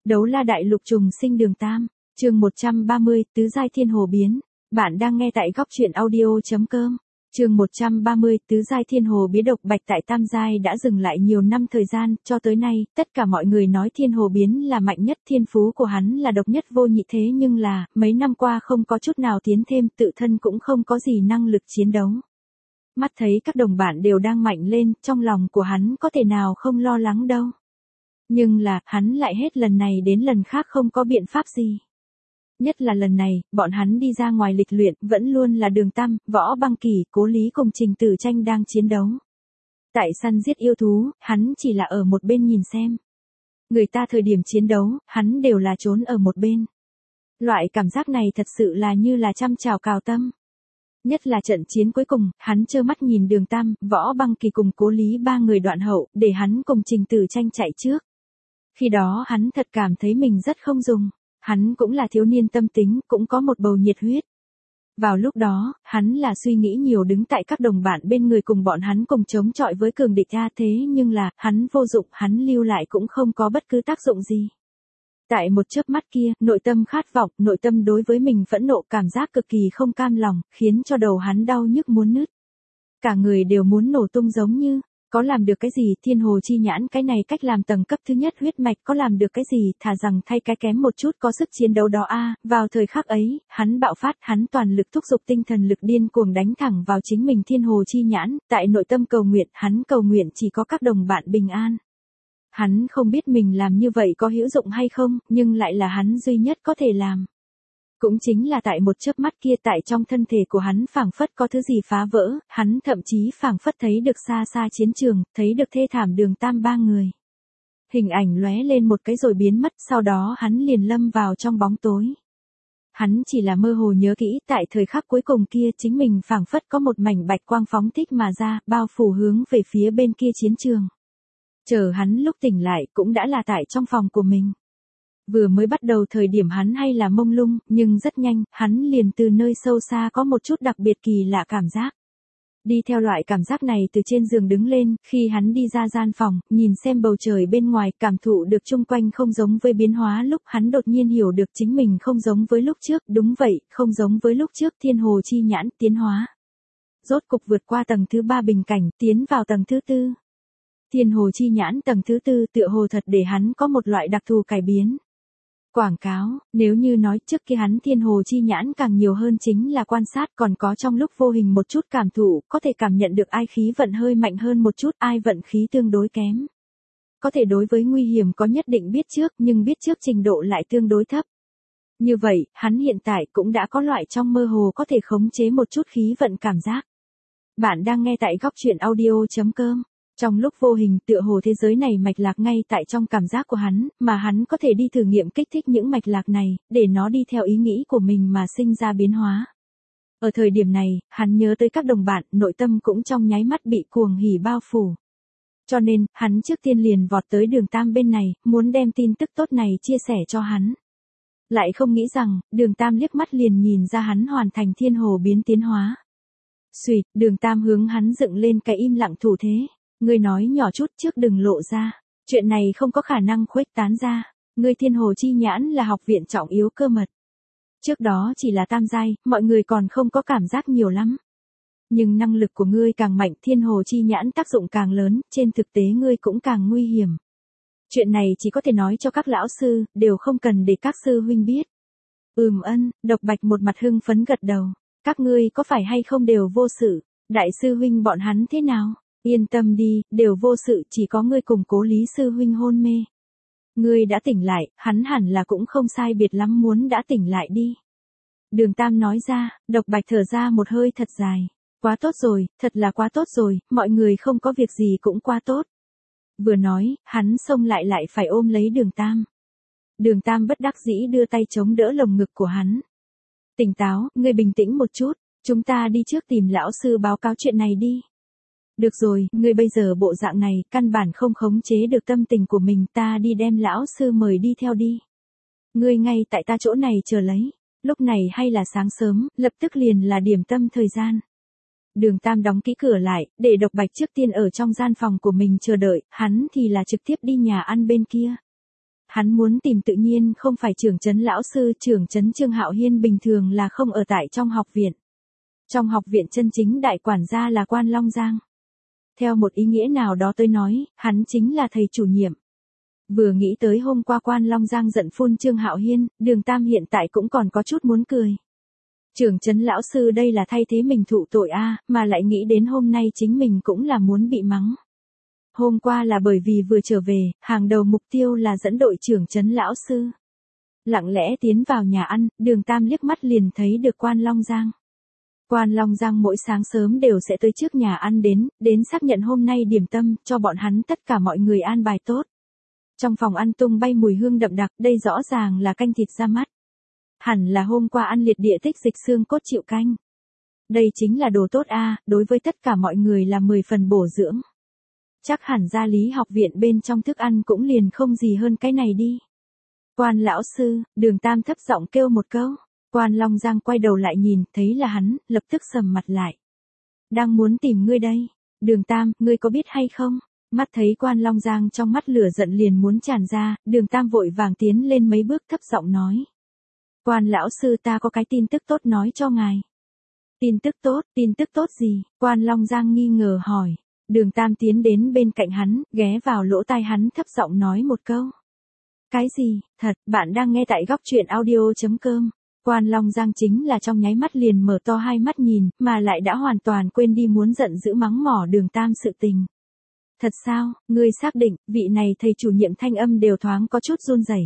Đấu la đại lục trùng sinh đường Tam, chương 130, tứ giai thiên hồ biến. Bạn đang nghe tại góc truyện audio.com. Chương 130, tứ giai thiên hồ biến. Độc Bạch tại tam giai đã dừng lại nhiều năm thời gian, cho tới nay, tất cả mọi người nói thiên hồ biến là mạnh nhất, thiên phú của hắn là độc nhất vô nhị, thế nhưng là, mấy năm qua không có chút nào tiến thêm, tự thân cũng không có gì năng lực chiến đấu. Mắt thấy các đồng bạn đều đang mạnh lên, trong lòng của hắn có thể nào không lo lắng đâu. Nhưng là, hắn lại hết lần này đến lần khác không có biện pháp gì. Nhất là lần này, bọn hắn đi ra ngoài lịch luyện, vẫn luôn là Đường Tam, Võ Băng Kỳ, Cố Lý cùng Trình Tử Tranh đang chiến đấu. Tại săn giết yêu thú, hắn chỉ là ở một bên nhìn xem. Người ta thời điểm chiến đấu, hắn đều là trốn ở một bên. Loại cảm giác này thật sự là như là chăm chào cào tâm. Nhất là trận chiến cuối cùng, hắn trơ mắt nhìn Đường Tam, Võ Băng Kỳ cùng Cố Lý ba người đoạn hậu, để hắn cùng Trình Tử Tranh chạy trước. Khi đó hắn thật cảm thấy mình rất không dùng. Hắn cũng là thiếu niên tâm tính, cũng có một bầu nhiệt huyết. Vào lúc đó, hắn là suy nghĩ nhiều, đứng tại các đồng bạn bên người cùng bọn hắn cùng chống chọi với cường địch a, thế nhưng là, hắn vô dụng, hắn lưu lại cũng không có bất cứ tác dụng gì. Tại một chớp mắt kia, nội tâm khát vọng, nội tâm đối với mình phẫn nộ, cảm giác cực kỳ không cam lòng, khiến cho đầu hắn đau nhức muốn nứt. Cả người đều muốn nổ tung giống như, có làm được cái gì, thiên hồ chi nhãn cái này cách làm tầng cấp thứ nhất huyết mạch có làm được cái gì, thà rằng thay cái kém một chút có sức chiến đấu đó a. Vào thời khắc ấy, hắn bạo phát, hắn toàn lực thúc giục tinh thần lực điên cuồng đánh thẳng vào chính mình thiên hồ chi nhãn, tại nội tâm cầu nguyện, hắn cầu nguyện chỉ có các đồng bạn bình an. Hắn không biết mình làm như vậy có hữu dụng hay không, nhưng lại là hắn duy nhất có thể làm. Cũng chính là tại một chớp mắt kia, tại trong thân thể của hắn phảng phất có thứ gì phá vỡ, hắn thậm chí phảng phất thấy được xa xa chiến trường, thấy được thê thảm Đường Tam ba người. Hình ảnh lóe lên một cái rồi biến mất, sau đó hắn liền lâm vào trong bóng tối. Hắn chỉ là mơ hồ nhớ kỹ, tại thời khắc cuối cùng kia chính mình phảng phất có một mảnh bạch quang phóng thích mà ra, bao phủ hướng về phía bên kia chiến trường. Chờ hắn lúc tỉnh lại cũng đã là tại trong phòng của mình. Vừa mới bắt đầu thời điểm hắn hay là mông lung, nhưng rất nhanh, hắn liền từ nơi sâu xa có một chút đặc biệt kỳ lạ cảm giác. Đi theo loại cảm giác này từ trên giường đứng lên, khi hắn đi ra gian phòng, nhìn xem bầu trời bên ngoài, cảm thụ được chung quanh không giống với biến hóa lúc, hắn đột nhiên hiểu được chính mình không giống với lúc trước, đúng vậy, không giống với lúc trước, thiên hồ chi nhãn, tiến hóa. Rốt cục vượt qua tầng thứ 3 bình cảnh, tiến vào tầng thứ 4. Thiên hồ chi nhãn tầng thứ 4 tựa hồ thật để hắn có một loại đặc thù cải biến. Quảng cáo, nếu như nói trước kia hắn thiên hồ chi nhãn càng nhiều hơn chính là quan sát, còn có trong lúc vô hình một chút cảm thụ, có thể cảm nhận được ai khí vận hơi mạnh hơn một chút, ai vận khí tương đối kém. Có thể đối với nguy hiểm có nhất định biết trước, nhưng biết trước trình độ lại tương đối thấp. Như vậy, hắn hiện tại cũng đã có loại trong mơ hồ có thể khống chế một chút khí vận cảm giác. Bạn đang nghe tại góc truyện audio.com. Trong lúc vô hình tựa hồ thế giới này mạch lạc ngay tại trong cảm giác của hắn, mà hắn có thể đi thử nghiệm kích thích những mạch lạc này, để nó đi theo ý nghĩ của mình mà sinh ra biến hóa. Ở thời điểm này, hắn nhớ tới các đồng bạn, nội tâm cũng trong nháy mắt bị cuồng hỉ bao phủ. Cho nên, hắn trước tiên liền vọt tới Đường Tam bên này, muốn đem tin tức tốt này chia sẻ cho hắn. Lại không nghĩ rằng, Đường Tam liếc mắt liền nhìn ra hắn hoàn thành thiên hồ biến tiến hóa. Xuỵt, Đường Tam hướng hắn dựng lên cái im lặng thủ thế. Ngươi nói nhỏ chút trước đừng lộ ra, chuyện này không có khả năng khuếch tán ra, ngươi thiên hồ chi nhãn là học viện trọng yếu cơ mật. Trước đó chỉ là tam giai, mọi người còn không có cảm giác nhiều lắm. Nhưng năng lực của ngươi càng mạnh, thiên hồ chi nhãn tác dụng càng lớn, trên thực tế ngươi cũng càng nguy hiểm. Chuyện này chỉ có thể nói cho các lão sư, đều không cần để các sư huynh biết. Độc Bạch một mặt hưng phấn gật đầu, các ngươi có phải hay không đều vô sự, đại sư huynh bọn hắn thế nào? Yên tâm đi, đều vô sự, chỉ có ngươi cùng Cố Lý sư huynh hôn mê. Ngươi đã tỉnh lại, hắn hẳn là cũng không sai biệt lắm, muốn đã tỉnh lại đi. Đường Tam nói ra, Độc Bạch thở ra một hơi thật dài. Quá tốt rồi, thật là quá tốt rồi, mọi người không có việc gì cũng quá tốt. Vừa nói, hắn xông lại phải ôm lấy Đường Tam. Đường Tam bất đắc dĩ đưa tay chống đỡ lồng ngực của hắn. Tỉnh táo, ngươi bình tĩnh một chút, chúng ta đi trước tìm lão sư báo cáo chuyện này đi. Được rồi, ngươi bây giờ bộ dạng này, căn bản không khống chế được tâm tình của mình, ta đi đem lão sư mời đi theo đi. Ngươi ngay tại ta chỗ này chờ lấy, lúc này hay là sáng sớm, lập tức liền là điểm tâm thời gian. Đường Tam đóng kỹ cửa lại, để Độc Bạch trước tiên ở trong gian phòng của mình chờ đợi, hắn thì là trực tiếp đi nhà ăn bên kia. Hắn muốn tìm tự nhiên không phải trưởng trấn lão sư, trưởng trấn Trương Hạo Hiên bình thường là không ở tại trong học viện. Trong học viện chân chính đại quản gia là Quan Long Giang. Theo một ý nghĩa nào đó tôi nói, hắn chính là thầy chủ nhiệm. Vừa nghĩ tới hôm qua Quan Long Giang giận phun Trương Hạo Hiên, Đường Tam hiện tại cũng còn có chút muốn cười. Trưởng trấn lão sư đây là thay thế mình thụ tội mà lại nghĩ đến hôm nay chính mình cũng là muốn bị mắng. Hôm qua là bởi vì vừa trở về, hàng đầu mục tiêu là dẫn đội trưởng trấn lão sư. Lặng lẽ tiến vào nhà ăn, Đường Tam liếc mắt liền thấy được Quan Long Giang. Quan Long Giang mỗi sáng sớm đều sẽ tới trước nhà ăn đến xác nhận hôm nay điểm tâm, cho bọn hắn tất cả mọi người an bài tốt. Trong phòng ăn tung bay mùi hương đậm đặc, đây rõ ràng là canh thịt ra mắt. Hẳn là hôm qua ăn liệt địa tích dịch xương cốt chịu canh. Đây chính là đồ tốt đối với tất cả mọi người là 10 phần bổ dưỡng. Chắc hẳn gia lý học viện bên trong thức ăn cũng liền không gì hơn cái này đi. Quan lão sư, Đường Tam thấp giọng kêu một câu. Quan Long Giang quay đầu lại nhìn, thấy là hắn, lập tức sầm mặt lại. Đang muốn tìm ngươi đây. Đường Tam, ngươi có biết hay không? Mắt thấy Quan Long Giang trong mắt lửa giận liền muốn tràn ra, Đường Tam vội vàng tiến lên mấy bước thấp giọng nói. Quan lão sư, ta có cái tin tức tốt nói cho ngài. Tin tức tốt gì? Quan Long Giang nghi ngờ hỏi. Đường Tam tiến đến bên cạnh hắn, ghé vào lỗ tai hắn thấp giọng nói một câu. Cái gì? Thật, bạn đang nghe tại góc truyện audio.com. Quan Long Giang chính là trong nháy mắt liền mở to hai mắt nhìn, mà lại đã hoàn toàn quên đi muốn giận dữ mắng mỏ Đường Tam sự tình. Thật sao, ngươi xác định, vị này thầy chủ nhiệm thanh âm đều thoáng có chút run rẩy.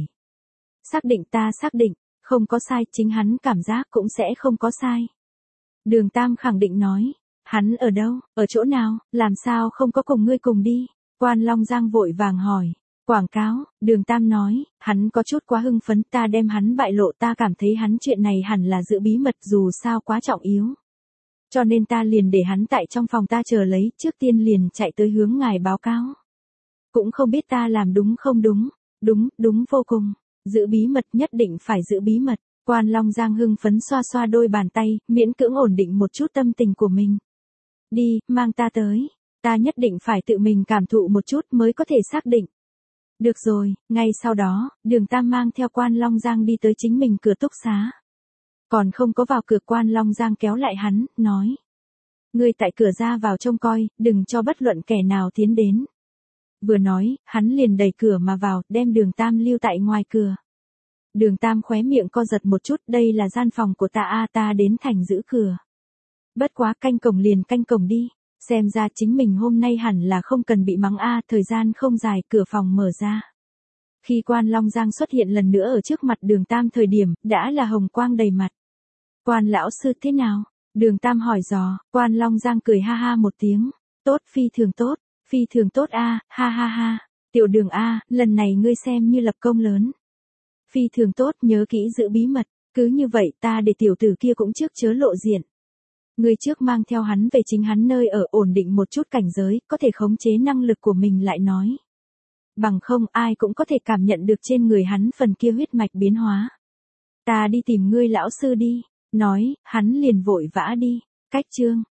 Ta xác định, không có sai, chính hắn cảm giác cũng sẽ không có sai. Đường Tam khẳng định nói, hắn ở đâu, ở chỗ nào, làm sao không có cùng ngươi cùng đi? Quan Long Giang vội vàng hỏi. Quảng cáo, Đường Tam nói, hắn có chút quá hưng phấn, ta đem hắn bại lộ, ta cảm thấy hắn chuyện này hẳn là giữ bí mật dù sao quá trọng yếu. Cho nên ta liền để hắn tại trong phòng ta chờ lấy, trước tiên liền chạy tới hướng ngài báo cáo. Cũng không biết ta làm đúng không đúng, đúng vô cùng, giữ bí mật nhất định phải giữ bí mật. Quan Long Giang hưng phấn xoa xoa đôi bàn tay, miễn cưỡng ổn định một chút tâm tình của mình. Đi, mang ta tới, ta nhất định phải tự mình cảm thụ một chút mới có thể xác định. Được rồi, ngay sau đó, Đường Tam mang theo Quan Long Giang đi tới chính mình cửa túc xá. Còn không có vào cửa, Quan Long Giang kéo lại hắn, nói. Ngươi tại cửa ra vào trông coi, đừng cho bất luận kẻ nào tiến đến. Vừa nói, hắn liền đẩy cửa mà vào, đem Đường Tam lưu tại ngoài cửa. Đường Tam khóe miệng co giật một chút, đây là gian phòng của ta ta đến thành giữ cửa. Bất quá canh cổng liền canh cổng đi, xem ra chính mình hôm nay hẳn là không cần bị mắng thời gian không dài, cửa phòng mở ra. Khi Quan Long Giang xuất hiện lần nữa ở trước mặt Đường Tam thời điểm, đã là hồng quang đầy mặt. Quan lão sư thế nào? Đường Tam hỏi dò, Quan Long Giang cười ha ha một tiếng, tốt, phi thường tốt ha ha ha, tiểu Đường lần này ngươi xem như lập công lớn. Phi thường tốt, nhớ kỹ giữ bí mật, cứ như vậy ta để tiểu tử kia cũng trước chớ lộ diện. Ngươi trước mang theo hắn về chính hắn nơi ở, ổn định một chút cảnh giới, có thể khống chế năng lực của mình lại nói. Bằng không ai cũng có thể cảm nhận được trên người hắn phần kia huyết mạch biến hóa. Ta đi tìm ngươi lão sư đi, nói, hắn liền vội vã đi, cách chương.